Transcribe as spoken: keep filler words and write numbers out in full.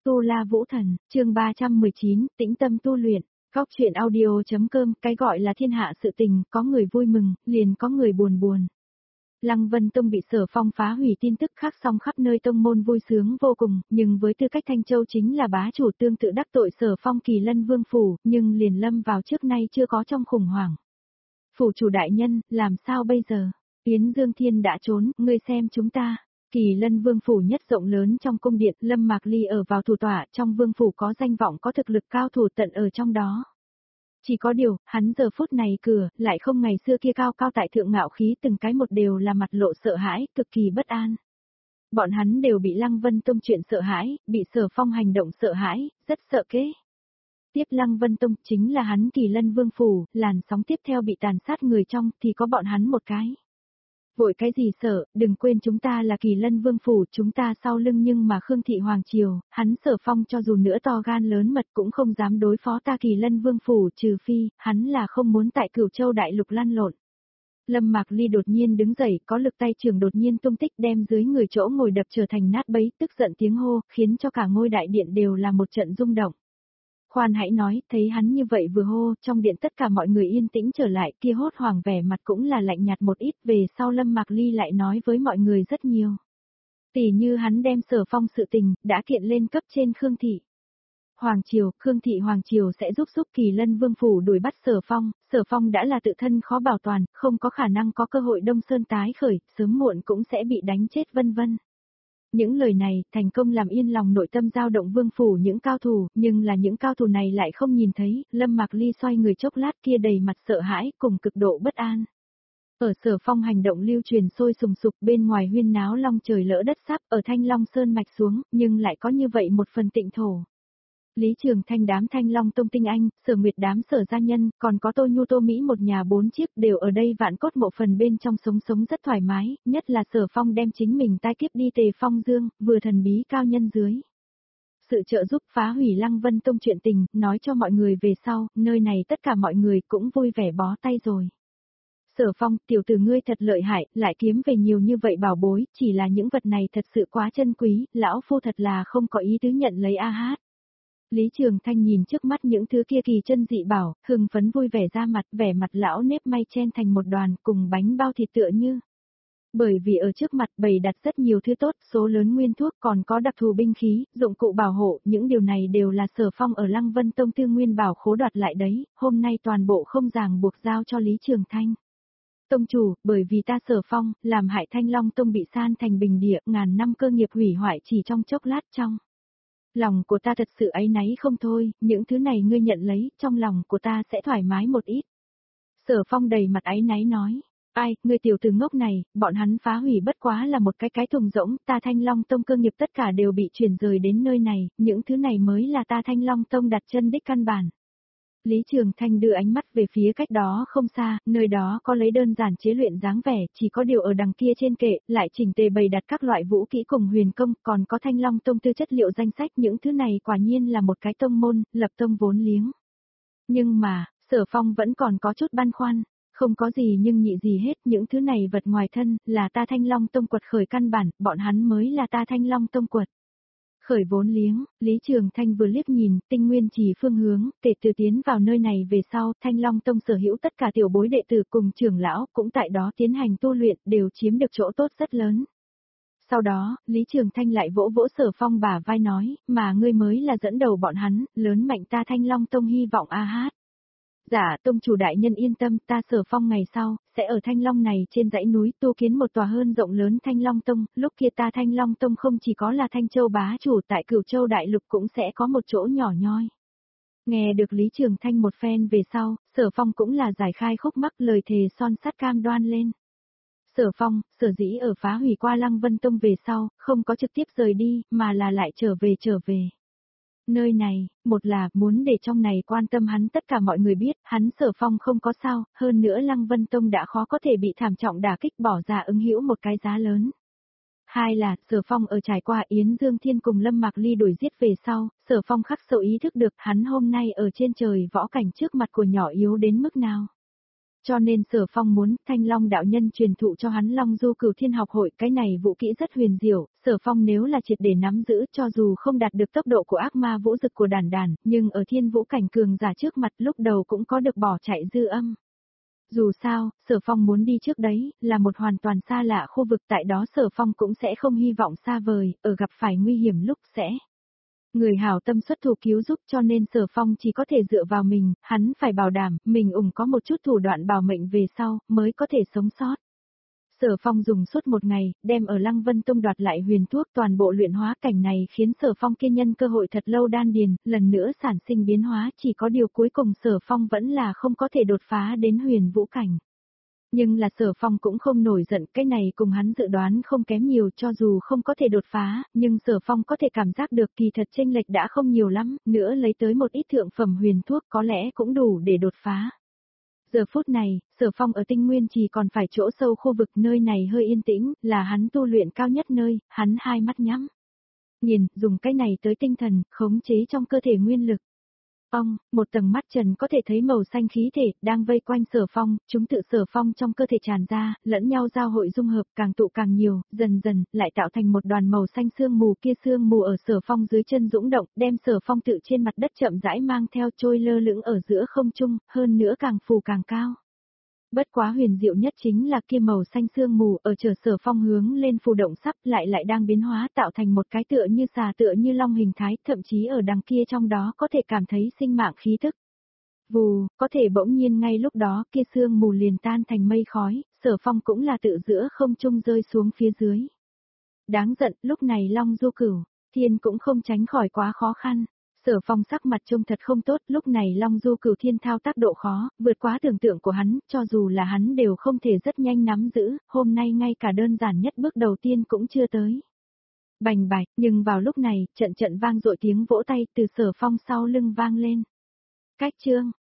Tu La Vũ Thần, chương ba trăm mười chín, tĩnh tâm tu luyện. Góc truyện audio.com, cái gọi là thiên hạ sự tình, có người vui mừng, liền có người buồn buồn. Lăng Vân Tông bị Sở Phong phá hủy tin tức khác song khắp nơi tông môn vui sướng vô cùng, nhưng với tư cách Thanh Châu chính là bá chủ tương tự đắc tội Sở Phong Kỳ Lân Vương phủ, nhưng liền lâm vào trước nay chưa có trong khủng hoảng. Phủ chủ đại nhân, làm sao bây giờ? Yến Dương Thiên đã trốn, ngươi xem chúng ta. Kỳ Lân Vương phủ nhất rộng lớn trong cung điện, Lâm Mạc Ly ở vào thủ tọa, trong vương phủ có danh vọng có thực lực cao thủ tận ở trong đó. Chỉ có điều, hắn giờ phút này cửa, lại không ngày xưa kia cao cao tại thượng ngạo khí, từng cái một đều là mặt lộ sợ hãi, cực kỳ bất an. Bọn hắn đều bị Lăng Vân Tông chuyện sợ hãi, bị Sở Phong hành động sợ hãi, rất sợ kế. Tiếp Lăng Vân Tông chính là hắn Kỳ Lân Vương phủ, làn sóng tiếp theo bị tàn sát người trong thì có bọn hắn một cái. Vội cái gì sợ, đừng quên chúng ta là Kỳ Lân Vương phủ, chúng ta sau lưng nhưng mà Khương Thị Hoàng Triều, hắn Sở Phong cho dù nữa to gan lớn mật cũng không dám đối phó ta Kỳ Lân Vương phủ, trừ phi, hắn là không muốn tại Cửu Châu đại lục lăn lộn. Lâm Mạc Ly đột nhiên đứng dậy, có lực tay trường đột nhiên tung tích đem dưới người chỗ ngồi đập trở thành nát bấy, tức giận tiếng hô, khiến cho cả ngôi đại điện đều là một trận rung động. Khoan hãy nói, thấy hắn như vậy vừa hô, trong điện tất cả mọi người yên tĩnh trở lại, kia hốt hoảng vẻ mặt cũng là lạnh nhạt một ít, về sau Lâm Mạc Ly lại nói với mọi người rất nhiều. Tỉ như hắn đem Sở Phong sự tình, đã kiện lên cấp trên Khương Thị Hoàng Triều, Khương Thị Hoàng Triều sẽ giúp giúp Kỳ Lân Vương phủ đuổi bắt Sở Phong, Sở Phong đã là tự thân khó bảo toàn, không có khả năng có cơ hội Đông Sơn tái khởi, sớm muộn cũng sẽ bị đánh chết vân vân. Những lời này, thành công làm yên lòng nội tâm dao động vương phủ những cao thủ, nhưng là những cao thủ này lại không nhìn thấy, Lâm Mạc Ly xoay người chốc lát kia đầy mặt sợ hãi, cùng cực độ bất an. Ở Sở Phong hành động lưu truyền sôi sùng sục bên ngoài huyên náo long trời lỡ đất sắp ở Thanh Long Sơn mạch xuống, nhưng lại có như vậy một phần tịnh thổ. Lý Trường Thanh đám Thanh Long Tông tinh anh, Sở Nguyệt đám Sở gia nhân, còn có Tô Nhu Tô Mỹ một nhà bốn chiếc đều ở đây vạn cốt mộ phần bên trong sống sống rất thoải mái, nhất là Sở Phong đem chính mình tai kiếp đi Tề Phong Dương, vừa thần bí cao nhân dưới. Sự trợ giúp phá hủy Lăng Vân Tông chuyện tình, nói cho mọi người về sau, nơi này tất cả mọi người cũng vui vẻ bó tay rồi. Sở Phong, tiểu tử ngươi thật lợi hại, lại kiếm về nhiều như vậy bảo bối, chỉ là những vật này thật sự quá chân quý, lão phu thật là không có ý tứ nhận lấy a hát. Lý Trường Thanh nhìn trước mắt những thứ kia kỳ chân dị bảo, hưng phấn vui vẻ ra mặt, vẻ mặt lão nếp may chen thành một đoàn cùng bánh bao thịt tựa như. Bởi vì ở trước mặt bày đặt rất nhiều thứ tốt, số lớn nguyên thuốc còn có đặc thù binh khí, dụng cụ bảo hộ, những điều này đều là Sở Phong ở Lăng Vân Tông tư nguyên bảo khố đoạt lại đấy, hôm nay toàn bộ không ràng buộc giao cho Lý Trường Thanh. Tông chủ, bởi vì ta Sở Phong, làm hại Thanh Long Tông bị san thành bình địa, ngàn năm cơ nghiệp hủy hoại chỉ trong chốc lát trong. Lòng của ta thật sự áy náy không thôi, những thứ này ngươi nhận lấy, trong lòng của ta sẽ thoải mái một ít. Sở Phong đầy mặt áy náy nói, ai, ngươi tiểu tử ngốc này, bọn hắn phá hủy bất quá là một cái cái thùng rỗng, ta Thanh Long Tông cơ nghiệp tất cả đều bị chuyển rời đến nơi này, những thứ này mới là ta Thanh Long Tông đặt chân đích căn bản. Lý Trường Thanh đưa ánh mắt về phía cách đó không xa, nơi đó có lấy đơn giản chế luyện dáng vẻ, chỉ có điều ở đằng kia trên kệ, lại chỉnh tề bày đặt các loại vũ kỹ cùng huyền công, còn có Thanh Long Tông tư chất liệu danh sách, những thứ này quả nhiên là một cái tông môn, lập tông vốn liếng. Nhưng mà, Sở Phong vẫn còn có chút băn khoăn, không có gì nhưng nhị gì hết, những thứ này vật ngoài thân, là ta Thanh Long Tông quật khởi căn bản, bọn hắn mới là ta Thanh Long Tông quật. Khởi vốn liếng, Lý Trường Thanh vừa liếc nhìn, tinh nguyên chỉ phương hướng, kể từ tiến vào nơi này về sau, Thanh Long Tông sở hữu tất cả tiểu bối đệ tử cùng trưởng lão, cũng tại đó tiến hành tu luyện, đều chiếm được chỗ tốt rất lớn. Sau đó, Lý Trường Thanh lại vỗ vỗ Sở Phong bả vai nói, mà ngươi mới là dẫn đầu bọn hắn, lớn mạnh ta Thanh Long Tông hy vọng a hát. Dạ, tông chủ đại nhân yên tâm, ta Sở Phong ngày sau, sẽ ở Thanh Long này trên dãy núi tu kiến một tòa hơn rộng lớn Thanh Long Tông, lúc kia ta Thanh Long Tông không chỉ có là Thanh Châu bá chủ tại Cửu Châu đại lục cũng sẽ có một chỗ nhỏ nhoi. Nghe được Lý Trường Thanh một phen về sau, Sở Phong cũng là giải khai khúc mắc lời thề son sắt cam đoan lên. Sở Phong, sở dĩ ở phá hủy qua Lăng Vân Tông về sau, không có trực tiếp rời đi, mà là lại trở về trở về. Nơi này, một là muốn để trong này quan tâm hắn tất cả mọi người biết, hắn Sở Phong không có sao, hơn nữa Lăng Vân Tông đã khó có thể bị thảm trọng đả kích bỏ ra ứng hữu một cái giá lớn. Hai là, Sở Phong ở trải qua Yến Dương Thiên cùng Lâm Mạc Ly đuổi giết về sau, Sở Phong khắc sâu ý thức được hắn hôm nay ở trên trời võ cảnh trước mặt của nhỏ yếu đến mức nào. Cho nên Sở Phong muốn Thanh Long đạo nhân truyền thụ cho hắn Long Du Cửu Thiên học hội, cái này vũ kỹ rất huyền diệu, Sở Phong nếu là triệt để nắm giữ cho dù không đạt được tốc độ của ác ma vũ dực của đàn đàn, nhưng ở thiên vũ cảnh cường giả trước mặt lúc đầu cũng có được bỏ chạy dư âm. Dù sao, Sở Phong muốn đi trước đấy, là một hoàn toàn xa lạ khu vực, tại đó Sở Phong cũng sẽ không hy vọng xa vời, ở gặp phải nguy hiểm lúc sẽ. Người hảo tâm xuất thủ cứu giúp, cho nên Sở Phong chỉ có thể dựa vào mình, hắn phải bảo đảm, mình ủng có một chút thủ đoạn bảo mệnh về sau, mới có thể sống sót. Sở Phong dùng suốt một ngày, đem ở Lăng Vân Tông đoạt lại huyền thuốc toàn bộ luyện hóa, cảnh này khiến Sở Phong kiên nhân cơ hội thật lâu đan điền, lần nữa sản sinh biến hóa, chỉ có điều cuối cùng Sở Phong vẫn là không có thể đột phá đến huyền vũ cảnh. Nhưng là Sở Phong cũng không nổi giận, cái này cùng hắn dự đoán không kém nhiều, cho dù không có thể đột phá, nhưng Sở Phong có thể cảm giác được kỳ thật chênh lệch đã không nhiều lắm, nữa lấy tới một ít thượng phẩm huyền thuốc có lẽ cũng đủ để đột phá. Giờ phút này, Sở Phong ở Tinh Nguyên Trì còn phải chỗ sâu khu vực, nơi này hơi yên tĩnh, là hắn tu luyện cao nhất nơi, hắn hai mắt nhắm. Nhìn, dùng cái này tới tinh thần, khống chế trong cơ thể nguyên lực. Ông, một tầng mắt trần có thể thấy màu xanh khí thể, đang vây quanh Sở Phong, chúng tự Sở Phong trong cơ thể tràn ra, lẫn nhau giao hội dung hợp, càng tụ càng nhiều, dần dần, lại tạo thành một đoàn màu xanh sương mù, kia sương mù ở Sở Phong dưới chân dũng động, đem Sở Phong tự trên mặt đất chậm rãi mang theo, trôi lơ lửng ở giữa không trung, hơn nữa càng phù càng cao. Bất quá huyền diệu nhất chính là kia màu xanh sương mù ở chờ Sở Phong hướng lên phù động sắp lại lại đang biến hóa tạo thành một cái tựa như xà tựa như long hình thái, thậm chí ở đằng kia trong đó có thể cảm thấy sinh mạng khí tức. Vù, có thể bỗng nhiên ngay lúc đó kia sương mù liền tan thành mây khói, Sở Phong cũng là tự giữa không trung rơi xuống phía dưới. Đáng giận, lúc này Long Du Cửu Thiên cũng không tránh khỏi quá khó khăn. Sở Phong sắc mặt trông thật không tốt, lúc này Long Du Cửu Thiên thao tác độ khó, vượt quá tưởng tượng của hắn, cho dù là hắn đều không thể rất nhanh nắm giữ, hôm nay ngay cả đơn giản nhất bước đầu tiên cũng chưa tới. Bành bạch, nhưng vào lúc này, trận trận vang dội tiếng vỗ tay từ Sở Phong sau lưng vang lên. Cách chương,